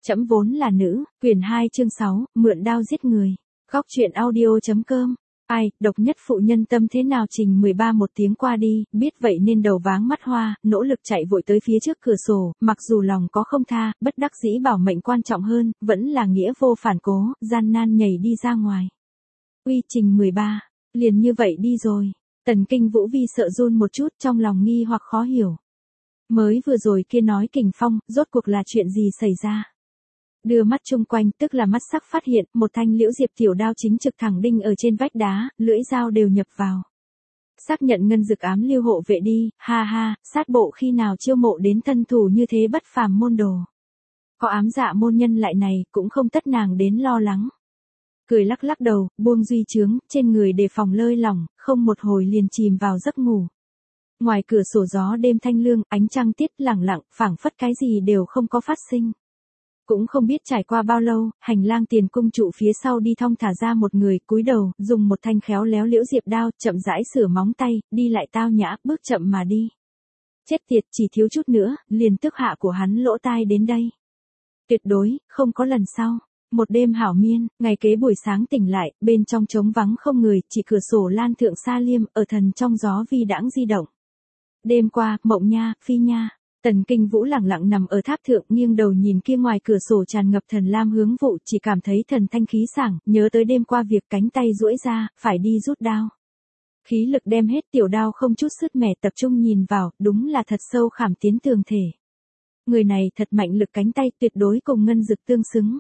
Trẫm vốn là nữ, quyển 2 chương 6, mượn đao giết người. Góc truyện audio.com. Ai, độc nhất phụ nhân tâm thế nào Trình 13 một tiếng qua đi, biết vậy nên đầu váng mắt hoa, nỗ lực chạy vội tới phía trước cửa sổ, mặc dù lòng có không tha, bất đắc dĩ bảo mệnh quan trọng hơn, vẫn là nghĩa vô phản cố, gian nan nhảy đi ra ngoài. Uy Trình 13, liền như vậy đi rồi. Tần Kinh Vũ Vi sợ run một chút trong lòng nghi hoặc khó hiểu. Mới vừa rồi kia nói kình phong, rốt cuộc là chuyện gì xảy ra? Đưa mắt chung quanh, tức là mắt sắc phát hiện, một thanh liễu diệp tiểu đao chính trực thẳng đinh ở trên vách đá, lưỡi dao đều nhập vào. Xác nhận ngân dực ám lưu hộ vệ đi, ha ha, sát bộ khi nào chiêu mộ đến thân thủ như thế bất phàm môn đồ. Có ám dạ môn nhân lại này, cũng không tất nàng đến lo lắng. Cười lắc lắc đầu, buông duy chướng, trên người đề phòng lơi lỏng, không một hồi liền chìm vào giấc ngủ. Ngoài cửa sổ gió đêm thanh lương, ánh trăng tiết lẳng lặng, phảng phất cái gì đều không có phát sinh. Cũng không biết trải qua bao lâu, hành lang tiền cung trụ phía sau đi thong thả ra một người, cúi đầu, dùng một thanh khéo léo liễu diệp đao, chậm rãi sửa móng tay, đi lại tao nhã, bước chậm mà đi. Chết tiệt, chỉ thiếu chút nữa, liền tức hạ của hắn lỗ tai đến đây. Tuyệt đối, không có lần sau. Một đêm hảo miên, ngày kế buổi sáng tỉnh lại, bên trong trống vắng không người, chỉ cửa sổ lan thượng xa liêm, ở thần trong gió vi đãng di động. Đêm qua, mộng nha, phi nha. Tần Kinh Vũ lẳng lặng nằm ở tháp thượng, nghiêng đầu nhìn kia ngoài cửa sổ tràn ngập thần lam hướng vụ, chỉ cảm thấy thần thanh khí sảng, nhớ tới đêm qua việc cánh tay duỗi ra, phải đi rút đao. Khí lực đem hết, tiểu đao không chút sứt mẻ, tập trung nhìn vào, đúng là thật sâu khảm tiến tường thể. Người này thật mạnh lực, cánh tay tuyệt đối cùng ngân dực tương xứng.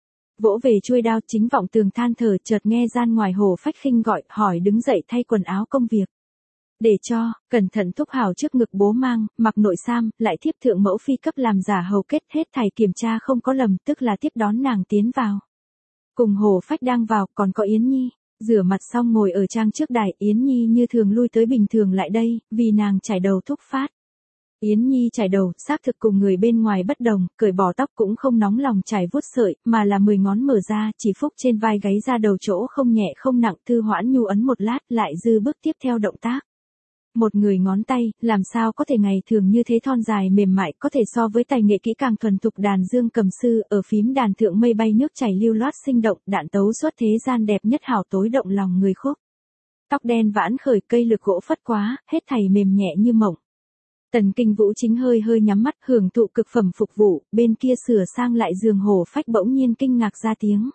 Vỗ về chuôi đao, chính vọng tường than thở, chợt nghe gian ngoài Hồ Phách Khinh gọi, hỏi đứng dậy thay quần áo công việc. Để cho, cẩn thận thúc hào trước ngực bố mang, mặc nội sam, lại thiếp thượng mẫu phi cấp làm giả hầu kết, hết thảy kiểm tra không có lầm, tức là tiếp đón nàng tiến vào. Cùng Hồ Phách đang vào, còn có Yến Nhi, rửa mặt xong ngồi ở trang trước đài, Yến Nhi như thường lui tới bình thường lại đây, vì nàng chải đầu thúc phát. Yến Nhi chải đầu, xác thực cùng người bên ngoài bất đồng, cởi bỏ tóc cũng không nóng lòng chải vuốt sợi, mà là 10 ngón mở ra, chỉ phúc trên vai gáy ra đầu chỗ không nhẹ không nặng, thư hoãn nhu ấn một lát, lại dư bước tiếp theo động tác. Một người ngón tay, làm sao có thể ngày thường như thế thon dài mềm mại, có thể so với tài nghệ kỹ càng thuần thục đàn dương cầm sư, ở phím đàn thượng mây bay nước chảy lưu loát sinh động, đạn tấu xuất thế gian đẹp nhất hảo tối động lòng người khúc. Tóc đen vãn khởi, cây lược gỗ phất quá, hết thảy mềm nhẹ như mộng. Tần Kinh Vũ chính hơi hơi nhắm mắt hưởng thụ cực phẩm phục vụ, bên kia sửa sang lại giường Hồ Phách bỗng nhiên kinh ngạc ra tiếng.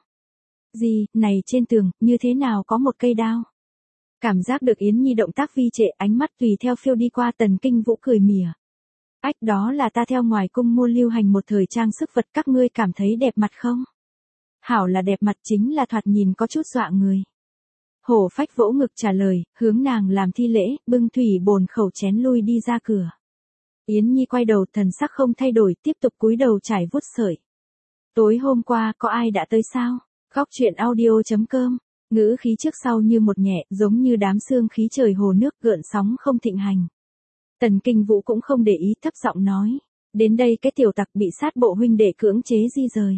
Gì, này trên tường, như thế nào có một cây đao? Cảm giác được Yến Nhi động tác vi trệ, ánh mắt tùy theo phiêu đi qua, Tần Kinh Vũ cười mỉa. Ách, đó là ta theo ngoài cung mua lưu hành một thời trang sức vật, các ngươi cảm thấy đẹp mặt không? Hảo là đẹp mặt, chính là thoạt nhìn có chút dọa người. Hồ Phách vỗ ngực trả lời, hướng nàng làm thi lễ, bưng thủy bồn khẩu chén lui đi ra cửa. Yến Nhi quay đầu, thần sắc không thay đổi, tiếp tục cúi đầu trải vuốt sợi. Tối hôm qua, có ai đã tới sao? Góc truyện audio.com. Ngữ khí trước sau như một nhẹ, giống như đám sương khí trời hồ nước, gợn sóng không thịnh hành. Tần Kinh Vũ cũng không để ý, thấp giọng nói. Đến đây cái tiểu tặc bị sát bộ huynh đệ cưỡng chế di rời.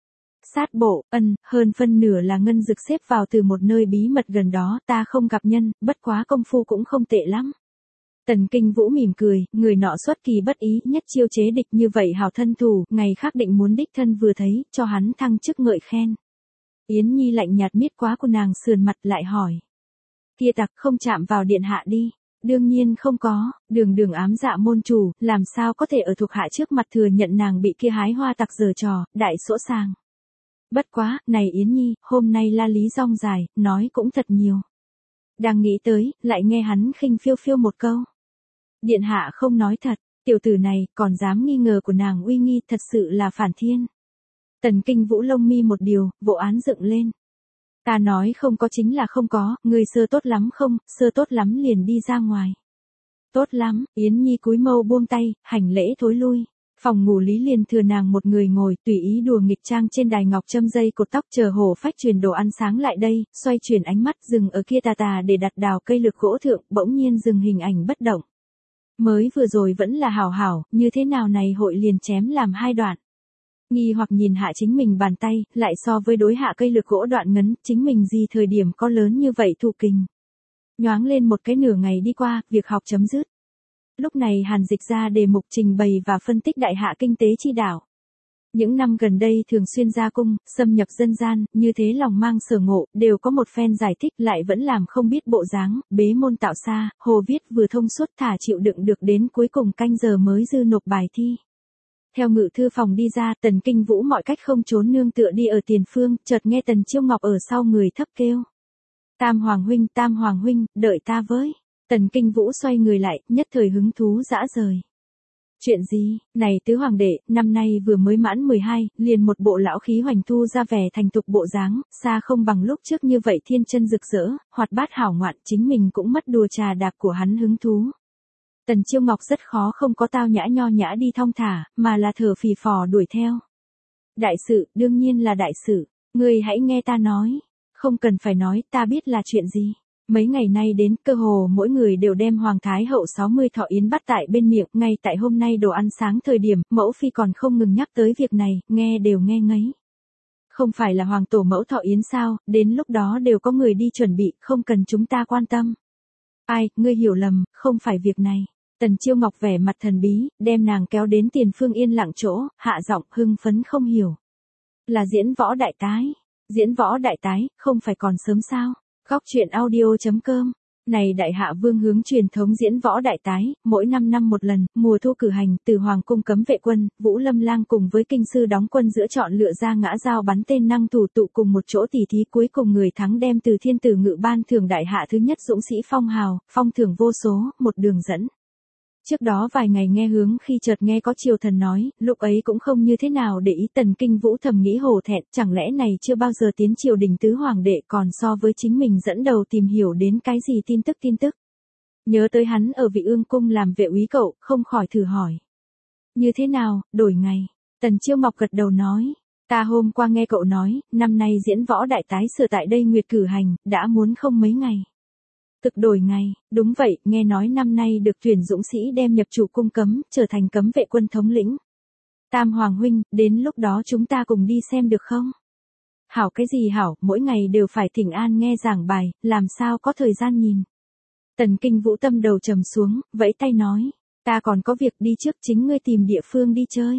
Sát bộ, hơn phân nửa là ngân dực xếp vào từ một nơi bí mật gần đó, ta không gặp nhân, bất quá công phu cũng không tệ lắm. Tần Kinh Vũ mỉm cười, người nọ xuất kỳ bất ý, nhất chiêu chế địch như vậy hảo thân thủ, ngày khác định muốn đích thân vừa thấy, cho hắn thăng chức ngợi khen. Yến Nhi lạnh nhạt miết quá của nàng sườn mặt lại hỏi. Kia tặc không chạm vào điện hạ đi. Đương nhiên không có, đường ám dạ môn chủ, làm sao có thể ở thuộc hạ trước mặt thừa nhận nàng bị kia hái hoa tặc giở trò, đại sỗ sàng. Bất quá, này Yến Nhi, hôm nay la lý rong dài, nói cũng thật nhiều. Đang nghĩ tới, lại nghe hắn khinh phiêu phiêu một câu. Điện hạ không nói thật, tiểu tử này, còn dám nghi ngờ của nàng uy nghi, thật sự là phản thiên. Tần Kinh Vũ lông mi một điều, vụ án dựng lên. Ta nói không có chính là không có, người sơ tốt lắm không, sơ tốt lắm liền đi ra ngoài. Tốt lắm, Yến Nhi cúi mâu buông tay, hành lễ thối lui. Phòng ngủ Lý liền thừa nàng một người ngồi, tùy ý đùa nghịch trang trên đài ngọc châm dây cột tóc, chờ Hồ Phách truyền đồ ăn sáng lại đây, xoay chuyển ánh mắt dừng ở kia tà tà để đặt đào cây lược gỗ thượng, bỗng nhiên dừng hình ảnh bất động. Mới vừa rồi vẫn là hảo hảo, như thế nào này hội liền chém làm hai đoạn. Nghi hoặc nhìn hạ chính mình bàn tay, lại so với đối hạ cây lược gỗ đoạn ngấn, chính mình gì thời điểm có lớn như vậy thụ kình. Nhoáng lên một cái nửa ngày đi qua, việc học chấm dứt. Lúc này Hàn Dịch ra đề mục trình bày và phân tích đại hạ kinh tế chi đạo. Những năm gần đây thường xuyên ra cung, xâm nhập dân gian, như thế lòng mang sở ngộ, đều có một phen giải thích lại vẫn làm không biết bộ dáng, bế môn tạo xa, hồ viết vừa thông suốt thả chịu đựng được đến cuối cùng canh giờ mới dư nộp bài thi. Theo ngự thư phòng đi ra, Tần Kinh Vũ mọi cách không trốn nương tựa đi ở tiền phương, chợt nghe Tần Chiêu Ngọc ở sau người thấp kêu. Tam Hoàng huynh, đợi ta với. Tần Kinh Vũ xoay người lại, nhất thời hứng thú dã rời. Chuyện gì, này tứ hoàng đệ, năm nay vừa mới mãn 12, liền một bộ lão khí hoành thu ra vẻ thành tục bộ dáng, xa không bằng lúc trước như vậy thiên chân rực rỡ, hoạt bát hảo ngoạn, chính mình cũng mất đùa trà đạp của hắn hứng thú. Tần Chiêu Ngọc rất khó không có tao nhã nho nhã đi thong thả, mà là thở phì phò đuổi theo. Đại sự, đương nhiên là đại sự, ngươi hãy nghe ta nói. Không cần phải nói, ta biết là chuyện gì. Mấy ngày nay đến, cơ hồ mỗi người đều đem Hoàng Thái Hậu 60 thọ yến bắt tại bên miệng, ngay tại hôm nay đồ ăn sáng thời điểm, mẫu phi còn không ngừng nhắc tới việc này, nghe đều nghe ngấy. Không phải là Hoàng Tổ mẫu thọ yến sao, đến lúc đó đều có người đi chuẩn bị, không cần chúng ta quan tâm. Ai, ngươi hiểu lầm, không phải việc này. Tần Chiêu Ngọc vẻ mặt thần bí, đem nàng kéo đến tiền phương yên lặng chỗ, hạ giọng hưng phấn không hiểu. Là diễn võ đại tái. Diễn võ đại tái, không phải còn sớm sao? Góc truyện audio.com. Này đại hạ vương hướng truyền thống diễn võ đại tái, mỗi 5 năm một lần, mùa thu cử hành, từ Hoàng cung cấm vệ quân, Vũ Lâm Lang cùng với kinh sư đóng quân giữa chọn lựa ra ngã giao bắn tên năng thủ tụ cùng một chỗ tỉ thí, cuối cùng người thắng đem từ thiên tử ngự ban thưởng đại hạ thứ nhất dũng sĩ phong hào, phong thưởng vô số, một đường dẫn. Trước đó vài ngày nghe hướng khi chợt nghe có triều thần nói, lúc ấy cũng không như thế nào để ý. Tần Kinh Vũ thầm nghĩ hổ thẹn, chẳng lẽ này chưa bao giờ tiến triều đình tứ hoàng đệ, còn so với chính mình dẫn đầu tìm hiểu đến cái gì tin tức. Nhớ tới hắn ở Vị Ương cung làm vệ úy cậu, không khỏi thử hỏi. Như thế nào, đổi ngày? Tần Chiêu Ngọc gật đầu nói. Ta hôm qua nghe cậu nói, năm nay diễn võ đại tái sửa tại đây nguyệt cử hành, đã muốn không mấy ngày. Thực đổi ngày, đúng vậy, nghe nói năm nay được tuyển dũng sĩ đem nhập chủ cung cấm, trở thành cấm vệ quân thống lĩnh. Tam Hoàng huynh, đến lúc đó chúng ta cùng đi xem được không? Hảo cái gì hảo, mỗi ngày đều phải thỉnh an nghe giảng bài, làm sao có thời gian nhìn. Tần Kinh Vũ tâm đầu trầm xuống, vẫy tay nói, ta còn có việc đi trước, chính ngươi tìm địa phương đi chơi.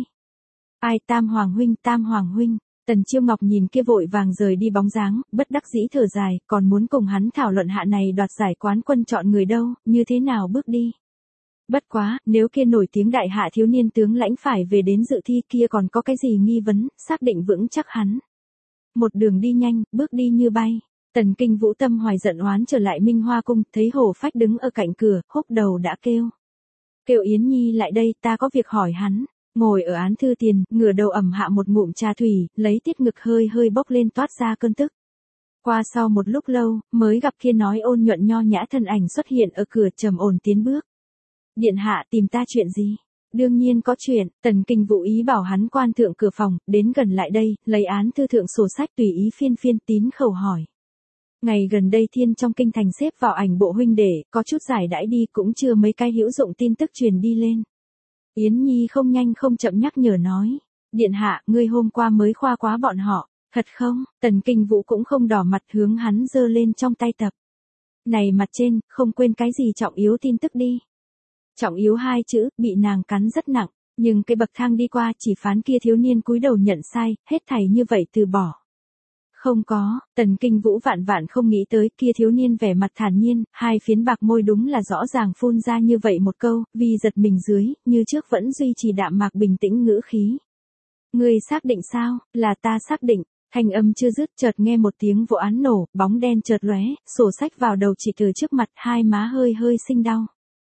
Ai Tam Hoàng huynh. Tần Chiêu Ngọc nhìn kia vội vàng rời đi bóng dáng, bất đắc dĩ thở dài, còn muốn cùng hắn thảo luận hạ này đoạt giải quán quân chọn người đâu, như thế nào bước đi. Bất quá, nếu kia nổi tiếng đại hạ thiếu niên tướng lãnh phải về đến dự thi kia còn có cái gì nghi vấn, xác định vững chắc hắn. Một đường đi nhanh, bước đi như bay. Tần Kinh Vũ tâm hoài giận oán trở lại Minh Hoa cung, thấy Hồ Phách đứng ở cạnh cửa, húc đầu đã kêu. Kêu Yến Nhi lại đây, ta có việc hỏi hắn. Ngồi ở án thư tiền, ngửa đầu ẩm hạ một ngụm trà thủy, lấy tiết ngực hơi hơi bốc lên toát ra cơn tức. Qua sau một lúc lâu, mới gặp kia nói ôn nhuận nho nhã thân ảnh xuất hiện ở cửa, trầm ổn tiến bước. Điện hạ tìm ta chuyện gì? Đương nhiên có chuyện. Tần Kinh Vũ ý bảo hắn quan thượng cửa phòng, đến gần lại đây, lấy án thư thượng sổ sách tùy ý phiên tín khẩu hỏi. Ngày gần đây thiên trong kinh thành xếp vào ảnh bộ huynh đệ, có chút giải đãi đi, cũng chưa mấy cái hữu dụng tin tức truyền đi lên. Yến Nhi không nhanh không chậm nhắc nhở nói. Điện hạ, ngươi hôm qua mới khoa quá bọn họ, thật không? Tần Kinh Vũ cũng không đỏ mặt, hướng hắn giơ lên trong tay tập. Này mặt trên, không quên cái gì trọng yếu tin tức đi. Trọng yếu hai chữ, bị nàng cắn rất nặng, nhưng cái bậc thang đi qua chỉ phán kia thiếu niên cúi đầu nhận sai, hết thảy như vậy từ bỏ. Không có, Tần Kinh Vũ vạn không nghĩ tới, kia thiếu niên vẻ mặt thản nhiên, hai phiến bạc môi đúng là rõ ràng phun ra như vậy một câu, vì giật mình dưới, như trước vẫn duy trì đạm mạc bình tĩnh ngữ khí. Ngươi xác định sao? Là ta xác định. Thanh âm chưa dứt, chợt nghe một tiếng vụ án nổ, bóng đen chợt lóe, sổ sách vào đầu chỉ từ trước mặt, hai má hơi sinh đau.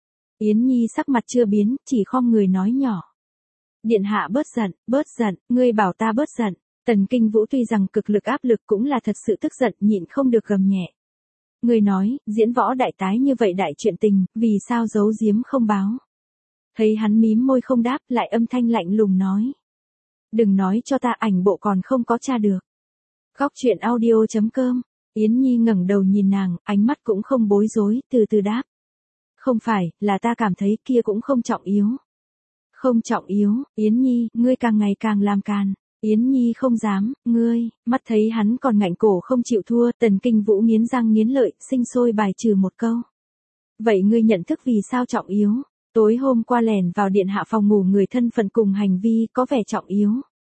Yến Nhi sắc mặt chưa biến, chỉ khom người nói nhỏ. Điện hạ bớt giận, ngươi bảo ta bớt giận. Tần Kinh Vũ tuy rằng cực lực áp lực cũng là thật sự tức giận, nhịn không được gầm nhẹ. Người nói, diễn võ đại tái như vậy đại chuyện tình, vì sao giấu giếm không báo. Thấy hắn mím môi không đáp, lại âm thanh lạnh lùng nói. Đừng nói cho ta, ảnh bộ còn không có tra được. Góc truyện audio.com. Yến Nhi ngẩng đầu nhìn nàng, ánh mắt cũng không bối rối, từ từ đáp. Không phải, là ta cảm thấy kia cũng không trọng yếu. Không trọng yếu, Yến Nhi, ngươi càng ngày càng làm càn. Yến Nhi không dám, ngươi, mắt thấy hắn còn ngạnh cổ không chịu thua, Tần Kinh Vũ nghiến răng nghiến lợi, sinh sôi bài trừ một câu. Vậy ngươi nhận thức vì sao trọng yếu? Tối hôm qua lẻn vào điện hạ phòng ngủ người thân phận cùng hành vi có vẻ trọng yếu.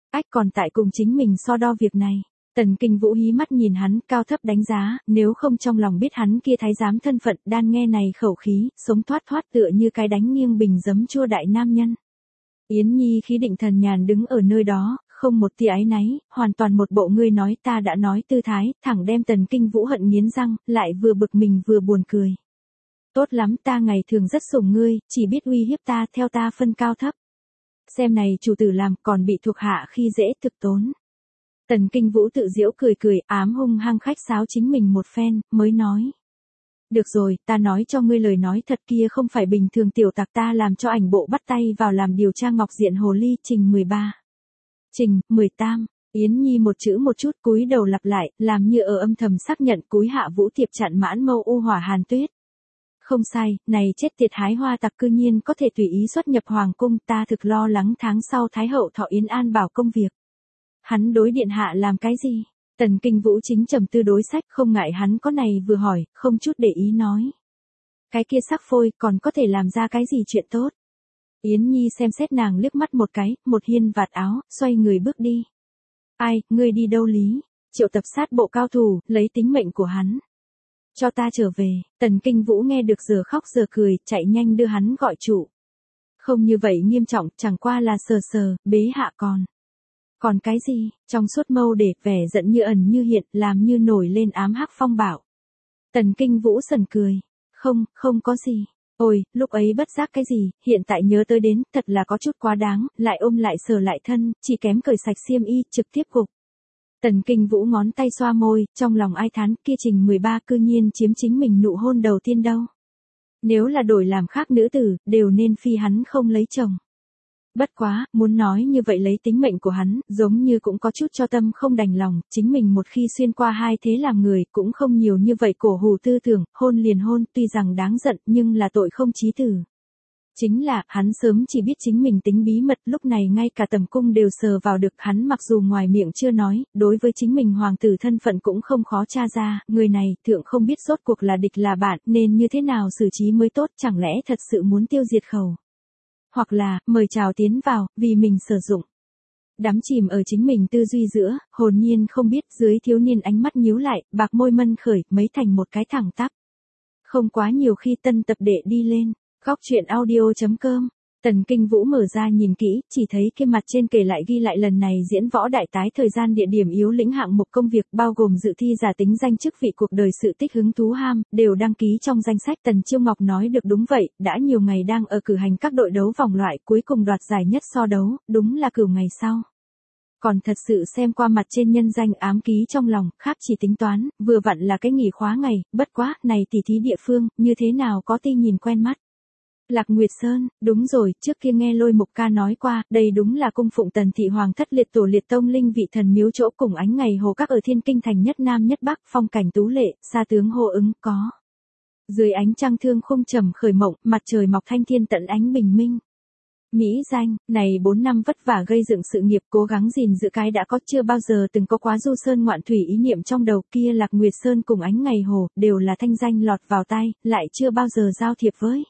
Ách còn tại cùng chính mình so đo việc này. Tần Kinh Vũ hí mắt nhìn hắn, cao thấp đánh giá, nếu không trong lòng biết hắn kia thái giám thân phận, đan nghe này khẩu khí, sống thoát thoát tựa như cái đánh nghiêng bình giấm chua đại nam nhân. Yến Nhi khí định thần nhàn đứng ở nơi đó, không một tia áy náy, hoàn toàn một bộ ngươi nói ta đã nói tư thái, thẳng đem Tần Kinh Vũ hận nghiến răng, lại vừa bực mình vừa buồn cười. Tốt lắm, ta ngày thường rất sủng ngươi, chỉ biết uy hiếp ta, theo ta phân cao thấp. Xem này chủ tử làm còn bị thuộc hạ khi dễ thực tốn. Tần Kinh Vũ tự giễu cười cười, ám hung hăng khách sáo chính mình một phen, mới nói. Được rồi, ta nói cho ngươi lời nói thật kia không phải bình thường tiểu tặc ta làm cho ảnh bộ bắt tay vào làm điều tra ngọc diện hồ ly trình 13. Trình, 18, Yến Nhi một chữ một chút cúi đầu lặp lại, làm như ở âm thầm xác nhận cúi hạ Vũ Tiệp chặn mãn mâu u hỏa hàn tuyết. Không sai, này chết tiệt hái hoa tặc cư nhiên có thể tùy ý xuất nhập hoàng cung, ta thực lo lắng tháng sau Thái hậu thọ Yến An bảo công việc. Hắn đối điện hạ làm cái gì? Tần Kinh Vũ chính trầm tư đối sách, không ngại hắn có này vừa hỏi, không chút để ý nói. Cái kia sắc phôi còn có thể làm ra cái gì chuyện tốt? Yến Nhi xem xét nàng liếc mắt một cái, một hiên vạt áo, xoay người bước đi. Ai, ngươi đi đâu Lý? Triệu tập sát bộ cao thủ, lấy tính mệnh của hắn. Cho ta trở về, Tần Kinh Vũ nghe được giờ khóc giờ cười, chạy nhanh đưa hắn gọi trụ. Không như vậy nghiêm trọng, chẳng qua là sờ sờ, bế hạ còn. Còn cái gì, trong suốt mâu để vẻ giận như ẩn như hiện, làm như nổi lên ám hắc phong bạo. Tần Kinh Vũ sần cười. Không có gì. Ôi, lúc ấy bất giác cái gì, hiện tại nhớ tới đến, thật là có chút quá đáng, lại ôm lại sờ lại thân, chỉ kém cởi sạch xiêm y, trực tiếp gục. Tần Kinh Vũ ngón tay xoa môi, trong lòng ai thán, kia trình 13 cư nhiên chiếm chính mình nụ hôn đầu tiên đâu. Nếu là đổi làm khác nữ tử, đều nên phi hắn không lấy chồng. Bất quá, muốn nói như vậy lấy tính mệnh của hắn, giống như cũng có chút cho tâm không đành lòng, chính mình một khi xuyên qua hai thế làm người, cũng không nhiều như vậy cổ hủ tư tưởng, hôn liền hôn, tuy rằng đáng giận, nhưng là tội không chí tử. Chính là, hắn sớm chỉ biết chính mình tính bí mật, lúc này ngay cả tầm cung đều sờ vào được, hắn mặc dù ngoài miệng chưa nói, đối với chính mình hoàng tử thân phận cũng không khó tra ra, người này, thượng không biết rốt cuộc là địch là bạn, nên như thế nào xử trí mới tốt, chẳng lẽ thật sự muốn tiêu diệt khẩu. Hoặc là, mời chào tiến vào, vì mình sử dụng. Đắm chìm ở chính mình tư duy giữa, hồn nhiên không biết dưới thiếu niên ánh mắt nhíu lại, bạc môi mân khởi, mấy thành một cái thẳng tắp. Không quá nhiều khi tân tập đệ đi lên, góc truyện audio.com. Tần Kinh Vũ mở ra nhìn kỹ, chỉ thấy cái mặt trên kể lại ghi lại lần này diễn võ đại tái thời gian địa điểm yếu lĩnh hạng mục công việc bao gồm dự thi giả tính danh chức vị cuộc đời sự tích hứng thú ham, đều đăng ký trong danh sách. Tần Chiêu Ngọc nói được đúng vậy, đã nhiều ngày đang ở cử hành các đội đấu vòng loại cuối cùng đoạt giải nhất so đấu, đúng là cửu ngày sau. Còn thật sự xem qua mặt trên nhân danh ám ký trong lòng, khác chỉ tính toán, vừa vặn là cái nghỉ khóa ngày, bất quá, này tỉ thí địa phương, như thế nào có ti nhìn quen mắt. Lạc Nguyệt Sơn, đúng rồi, trước kia nghe Lôi Mục Ca nói qua, đây đúng là cung phụng Tần thị hoàng thất liệt tổ liệt tông linh vị thần miếu chỗ cùng ánh ngày hồ các ở Thiên Kinh thành nhất nam nhất bắc, phong cảnh tú lệ, xa tướng hô ứng có. Dưới ánh trăng thương khung trầm khởi mộng, mặt trời mọc thanh thiên tận ánh bình minh. Mỹ danh, này 4 năm vất vả gây dựng sự nghiệp cố gắng gìn giữ cái đã có chưa bao giờ từng có quá du sơn ngoạn thủy ý niệm trong đầu kia Lạc Nguyệt Sơn cùng ánh ngày hồ, đều là thanh danh lọt vào tay, lại chưa bao giờ giao thiệp với.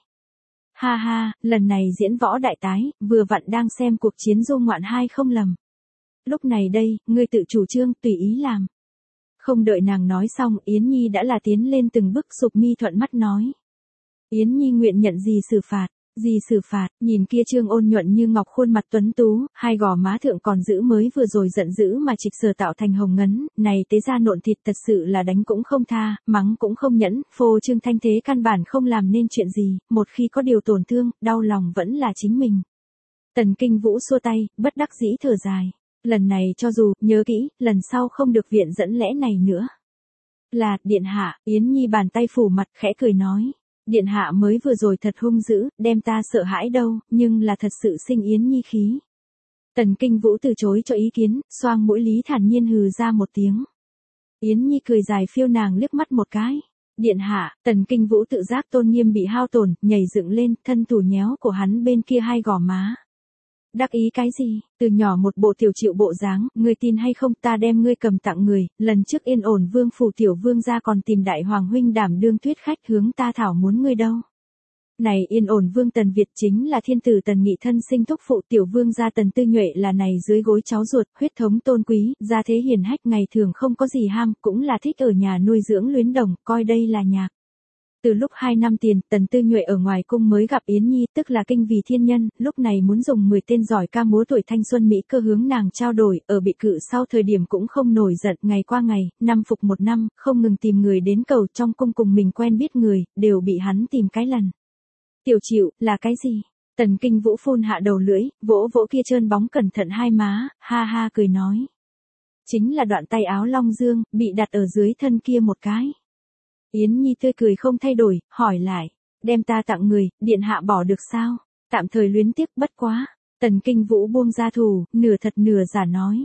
Ha ha, lần này diễn võ đại tái, vừa vặn đang xem cuộc chiến du ngoạn hai không lầm. Lúc này đây, ngươi tự chủ trương, tùy ý làm. Không đợi nàng nói xong, Yến Nhi đã là tiến lên từng bước sụp mi thuận mắt nói. Yến Nhi nguyện nhận gì xử phạt? Gì xử phạt, nhìn kia trương ôn nhuận như ngọc khuôn mặt tuấn tú, hai gò má thượng còn giữ mới vừa rồi giận dữ mà trịch sờ tạo thành hồng ngấn, này tế ra nộn thịt thật sự là đánh cũng không tha, mắng cũng không nhẫn, phô trương thanh thế căn bản không làm nên chuyện gì, một khi có điều tổn thương, đau lòng vẫn là chính mình. Tần Kinh Vũ xua tay, bất đắc dĩ thở dài. Lần này cho dù, nhớ kỹ, lần sau không được viện dẫn lẽ này nữa. Là, điện hạ, Yến Nhi bàn tay phủ mặt khẽ cười nói. Điện hạ mới vừa rồi thật hung dữ, đem ta sợ hãi đâu, nhưng là thật sự sinh Yến Nhi khí. Tần Kinh Vũ từ chối cho ý kiến, xoang mũi Lý thản nhiên hừ ra một tiếng. Yến Nhi cười dài phiêu nàng liếc mắt một cái. Điện hạ, Tần Kinh Vũ tự giác tôn nghiêm bị hao tổn, nhảy dựng lên, thân thủ nhéo của hắn bên kia hai gò má. Đắc ý cái gì, từ nhỏ một bộ tiểu chịu bộ dáng, ngươi tin hay không ta đem ngươi cầm tặng người, lần trước yên ổn vương phủ tiểu vương gia còn tìm đại hoàng huynh đảm đương thuyết khách hướng ta thảo muốn ngươi đâu. Này yên ổn vương Tần Việt chính là thiên tử Tần Nghị thân sinh thúc phụ tiểu vương gia Tần Tư Nhuệ là này dưới gối cháu ruột, huyết thống tôn quý, gia thế hiền hách ngày thường không có gì ham, cũng là thích ở nhà nuôi dưỡng luyến đồng, coi đây là nhạc. Từ lúc 2 năm tiền, Tần Tư Nhuệ ở ngoài cung mới gặp Yến Nhi, tức là kinh vì thiên nhân, lúc này muốn dùng 10 tên giỏi ca múa tuổi thanh xuân Mỹ cơ hướng nàng trao đổi, ở bị cự sau thời điểm cũng không nổi giận, ngày qua ngày, năm phục một năm, không ngừng tìm người đến cầu trong cung cùng mình quen biết người, đều bị hắn tìm cái lần. Tiểu chịu, là cái gì? Tần Kinh Vũ phun hạ đầu lưỡi, vỗ vỗ kia trơn bóng cẩn thận hai má, ha ha cười nói. Chính là đoạn tay áo long dương, bị đặt ở dưới thân kia một cái. Yến Nhi tươi cười không thay đổi, hỏi lại, đem ta tặng người, điện hạ bỏ được sao? Tạm thời luyến tiếc bất quá. Tần Kinh Vũ buông ra thù, nửa thật nửa giả nói.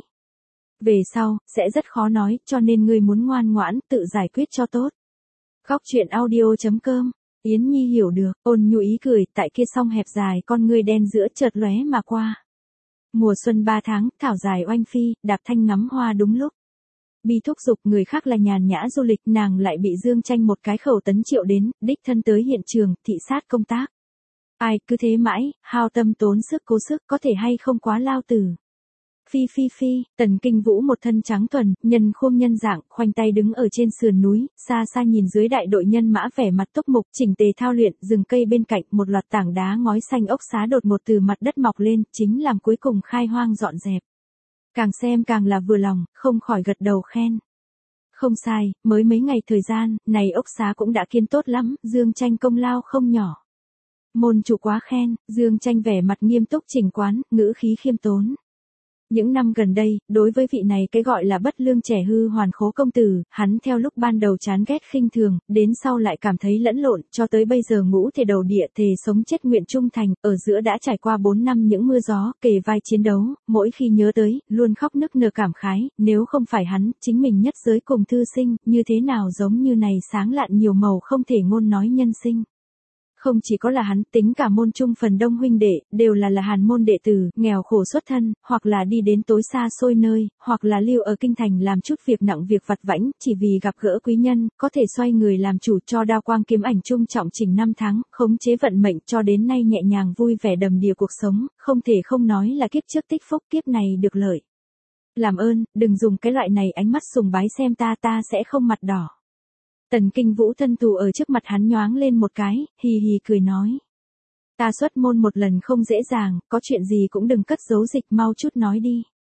Về sau, sẽ rất khó nói, cho nên ngươi muốn ngoan ngoãn, tự giải quyết cho tốt. Góc truyện audio.com. Yến Nhi hiểu được, ôn nhu ý cười, tại kia song hẹp dài con ngươi đen giữa chợt lóe mà qua. Mùa xuân 3 tháng, thảo dài oanh phi, đạp thanh ngắm hoa đúng lúc. Bi thúc giục người khác là nhàn nhã du lịch, nàng lại bị Dương Tranh một cái khẩu tấn triệu đến, đích thân tới hiện trường, thị sát công tác. Ai, cứ thế mãi, hao tâm tốn sức cố sức, có thể hay không quá lao tử. Phi phi phi, Tần Kinh Vũ một thân trắng thuần, nhân khuôn nhân dạng, khoanh tay đứng ở trên sườn núi, xa xa nhìn dưới đại đội nhân mã vẻ mặt túc mục, chỉnh tề thao luyện, rừng cây bên cạnh, một loạt tảng đá ngói xanh ốc xá đột một từ mặt đất mọc lên, chính làm cuối cùng khai hoang dọn dẹp. Càng xem càng là vừa lòng, không khỏi gật đầu khen. Không sai, mới mấy ngày thời gian, này ốc xá cũng đã kiến tốt lắm, Dương Tranh công lao không nhỏ. Môn chủ quá khen, Dương Tranh vẻ mặt nghiêm túc chỉnh quán, ngữ khí khiêm tốn. Những năm gần đây, đối với vị này cái gọi là bất lương trẻ hư hoàn khố công tử, hắn theo lúc ban đầu chán ghét khinh thường, đến sau lại cảm thấy lẫn lộn, cho tới bây giờ ngũ thể đầu địa thề sống chết nguyện trung thành, ở giữa đã trải qua 4 năm những mưa gió, kề vai chiến đấu, mỗi khi nhớ tới, luôn khóc nức nở cảm khái, nếu không phải hắn, chính mình nhất giới cùng thư sinh, như thế nào giống như này sáng lạn nhiều màu không thể ngôn nói nhân sinh. Không chỉ có là hắn, tính cả môn trung phần đông huynh đệ, đều là hàn môn đệ tử, nghèo khổ xuất thân, hoặc là đi đến tối xa xôi nơi, hoặc là lưu ở kinh thành làm chút việc nặng việc vặt vãnh, chỉ vì gặp gỡ quý nhân, có thể xoay người làm chủ cho đao quang kiếm ảnh trung trọng trình 5 tháng, khống chế vận mệnh cho đến nay nhẹ nhàng vui vẻ đầm đìa cuộc sống, không thể không nói là kiếp trước tích phúc, kiếp này được lợi. Làm ơn, đừng dùng cái loại này ánh mắt sùng bái xem ta sẽ không mặt đỏ. Tần Kinh Vũ thân tù ở trước mặt hắn nhoáng lên một cái, hì hì cười nói. Ta xuất môn một lần không dễ dàng, có chuyện gì cũng đừng cất giấu dịch, mau chút nói đi.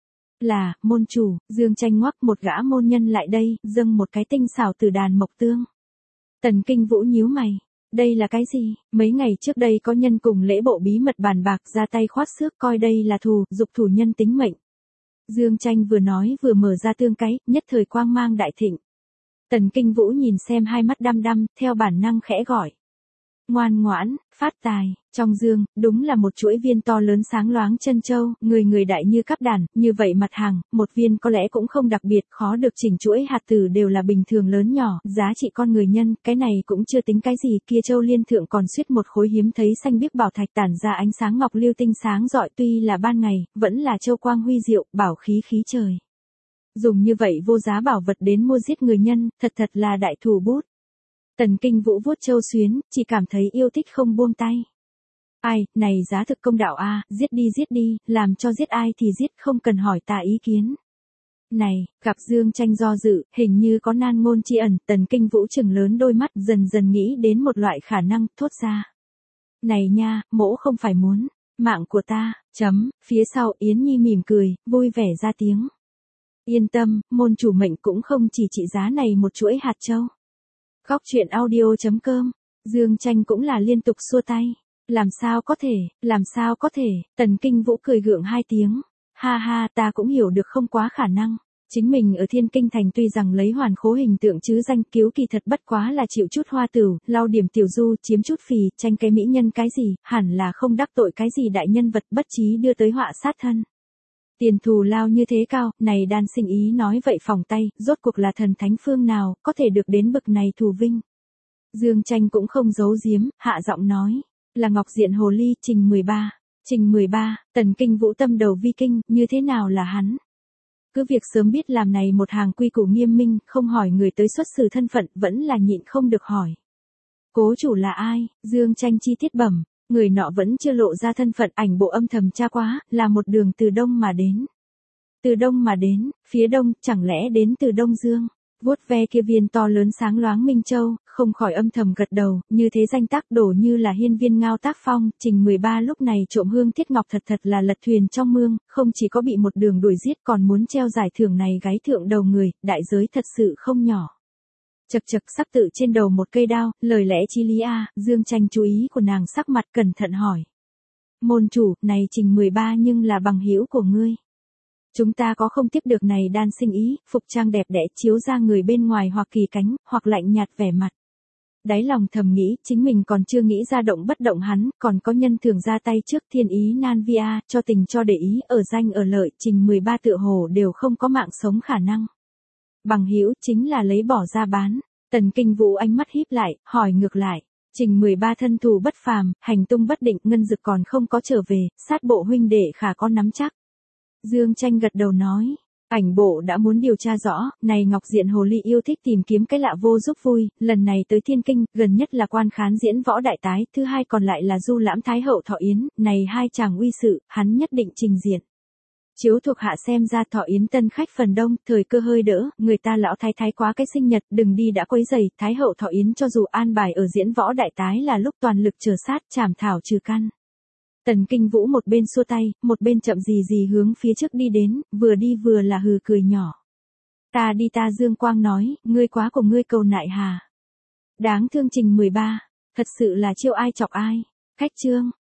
Là, môn chủ, Dương Tranh ngoắc một gã môn nhân lại đây, dâng một cái tinh xảo từ đàn mộc tương. Tần Kinh Vũ nhíu mày. Đây là cái gì? Mấy ngày trước đây có nhân cùng lễ bộ bí mật bàn bạc ra tay khoát xước coi đây là thù, dục thủ nhân tính mệnh. Dương Tranh vừa nói vừa mở ra tương cái, nhất thời quang mang đại thịnh. Tần Kinh Vũ nhìn xem hai mắt đăm đăm, theo bản năng khẽ gọi. Ngoan ngoãn, phát tài, trong dương, đúng là một chuỗi viên to lớn sáng loáng chân châu, người đại như cắp đàn, như vậy mặt hàng, một viên có lẽ cũng không đặc biệt, khó được chỉnh chuỗi hạt tử đều là bình thường lớn nhỏ, giá trị con người nhân, cái này cũng chưa tính cái gì, kia châu liên thượng còn suýt một khối hiếm thấy xanh biếc bảo thạch tản ra ánh sáng ngọc lưu tinh sáng rọi, tuy là ban ngày, vẫn là châu quang huy diệu, bảo khí khí trời. Dùng như vậy vô giá bảo vật đến mua giết người nhân, thật là đại thủ bút. Tần Kinh Vũ vuốt châu xuyến, chỉ cảm thấy yêu thích không buông tay. Ai, này giá thực công đạo a, giết đi, làm cho giết ai thì giết, không cần hỏi ta ý kiến. Này, gặp Dương Tranh do dự, hình như có nan ngôn chi ẩn, Tần Kinh Vũ chừng lớn đôi mắt, dần dần nghĩ đến một loại khả năng, thốt ra. Này nha, mỗ không phải muốn, mạng của ta, phía sau Yến Nhi mỉm cười, vui vẻ ra tiếng. Yên tâm, môn chủ mệnh cũng không chỉ trị giá này một chuỗi hạt châu. Góc truyện audio.com, Dương Tranh cũng là liên tục xua tay. Làm sao có thể, Tần Kinh Vũ cười gượng hai tiếng. Ha ha, ta cũng hiểu được không quá khả năng. Chính mình ở Thiên Kinh Thành tuy rằng lấy hoàn khố hình tượng chứ danh cứu kỳ thật bất quá là chịu chút hoa tửu, lau điểm tiểu du, chiếm chút phì, tranh cái mỹ nhân cái gì, hẳn là không đắc tội cái gì đại nhân vật bất trí đưa tới họa sát thân. Tiền thù lao như thế cao, này đan sinh ý nói vậy phòng tay, rốt cuộc là thần thánh phương nào, có thể được đến bực này thù vinh. Dương Tranh cũng không giấu giếm, hạ giọng nói, là Ngọc Diện Hồ Ly, trình 13. Trình 13, Tần Kinh Vũ tâm đầu vi kinh, như thế nào là hắn? Cứ việc sớm biết làm này một hàng quy củ nghiêm minh, không hỏi người tới xuất xử thân phận, vẫn là nhịn không được hỏi. Cố chủ là ai? Dương Tranh chi tiết bẩm, người nọ vẫn chưa lộ ra thân phận, ảnh bộ âm thầm tra quá, là một đường từ đông mà đến. Từ đông mà đến, phía đông, chẳng lẽ đến từ Đông Dương? Vuốt ve kia viên to lớn sáng loáng Minh Châu, không khỏi âm thầm gật đầu, như thế danh tác đổ như là hiên viên ngao tác phong, Trình 13 lúc này trộm hương thiết ngọc thật là lật thuyền trong mương, không chỉ có bị một đường đuổi giết còn muốn treo giải thưởng này gái thượng đầu người, đại giới thật sự không nhỏ. Chật chật sắp tự trên đầu một cây đao, lời lẽ chí lý a. Dương Tranh chú ý của nàng sắc mặt cẩn thận hỏi. Môn chủ, này Trình 13 nhưng là bằng hữu của ngươi. Chúng ta có không tiếp được này đan sinh ý, phục trang đẹp đẽ chiếu ra người bên ngoài hoặc kỳ cánh, hoặc lạnh nhạt vẻ mặt. Đáy lòng thầm nghĩ, chính mình còn chưa nghĩ ra động bất động hắn, còn có nhân thường ra tay trước thiên ý nan via, cho tình cho để ý, ở danh ở lợi, Trình 13 tựa hồ đều không có mạng sống khả năng. Bằng hữu chính là lấy bỏ ra bán. Tần Kinh Vũ ánh mắt híp lại, hỏi ngược lại. Trình 13 thân thù bất phàm, hành tung bất định, ngân dực còn không có trở về, sát bộ huynh đệ khả có nắm chắc. Dương Tranh gật đầu nói, ảnh bộ đã muốn điều tra rõ, này Ngọc Diện Hồ Ly yêu thích tìm kiếm cái lạ vô giúp vui, lần này tới Thiên Kinh, gần nhất là quan khán diễn võ đại tái, thứ hai còn lại là du lãm Thái Hậu Thọ Yến, này hai chàng uy sự, hắn nhất định trình diện. Chiếu thuộc hạ xem ra Thọ Yến tân khách phần đông, thời cơ hơi đỡ, người ta lão thái thái quá cái sinh nhật, đừng đi đã quấy rầy, Thái Hậu Thọ Yến cho dù an bài ở diễn võ đại tái là lúc toàn lực chờ sát, chảm thảo trừ căn. Tần Kinh Vũ một bên xua tay, một bên chậm gì hướng phía trước đi đến, vừa đi vừa là hừ cười nhỏ. Ta đi ta Dương Quang nói, ngươi quá của ngươi cầu nại hà. Đáng thương Trình 13, thật sự là chiêu ai chọc ai. Khách chương,